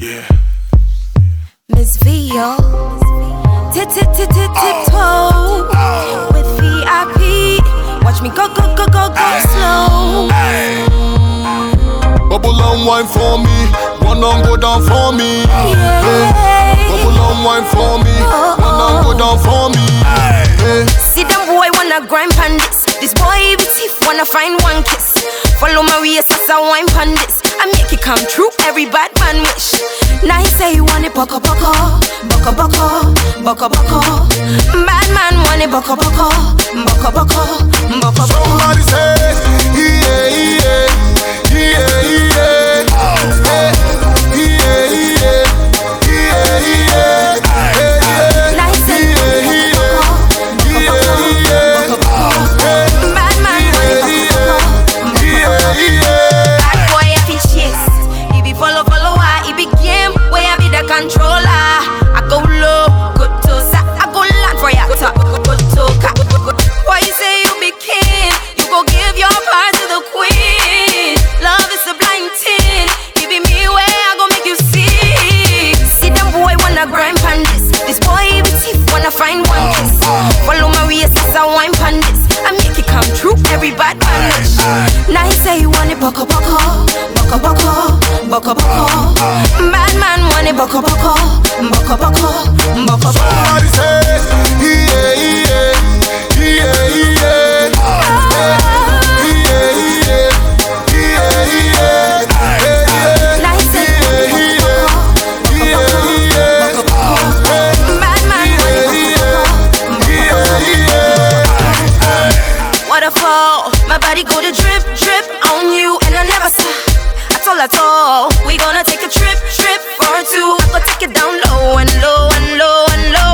Yeah. Miss Vio, tip-toe with VIP. Watch me go slow. Bubble and wine for me, one on go down for me. Bubble and wine for me, one on go down for me. See them boy wanna grind pan this boy even thief wanna find one kiss. Follow my waist as I wine pan this. I make it come true, every bad man wish. Now he say he want it boko. Bad man want it boko. Somebody say, yeah. Controller, I go low, good to sa, I go land for ya, good to ka. Why you say you be king? You go give your part to the queen. Love is a blind thing. Give me way, I go make you see. See them boy wanna grind pan this boy even thief wanna find one kiss. Follow my waist as I wine pan this. I make it come true, every bad man wish. Now he say he want it boko. Bad man want it boko. Somebody say, yeah. Now he say bad man want it waterfall, my body go to drip on you, and I never stop. At all, we gonna take a trip or two. I go take it down low and low.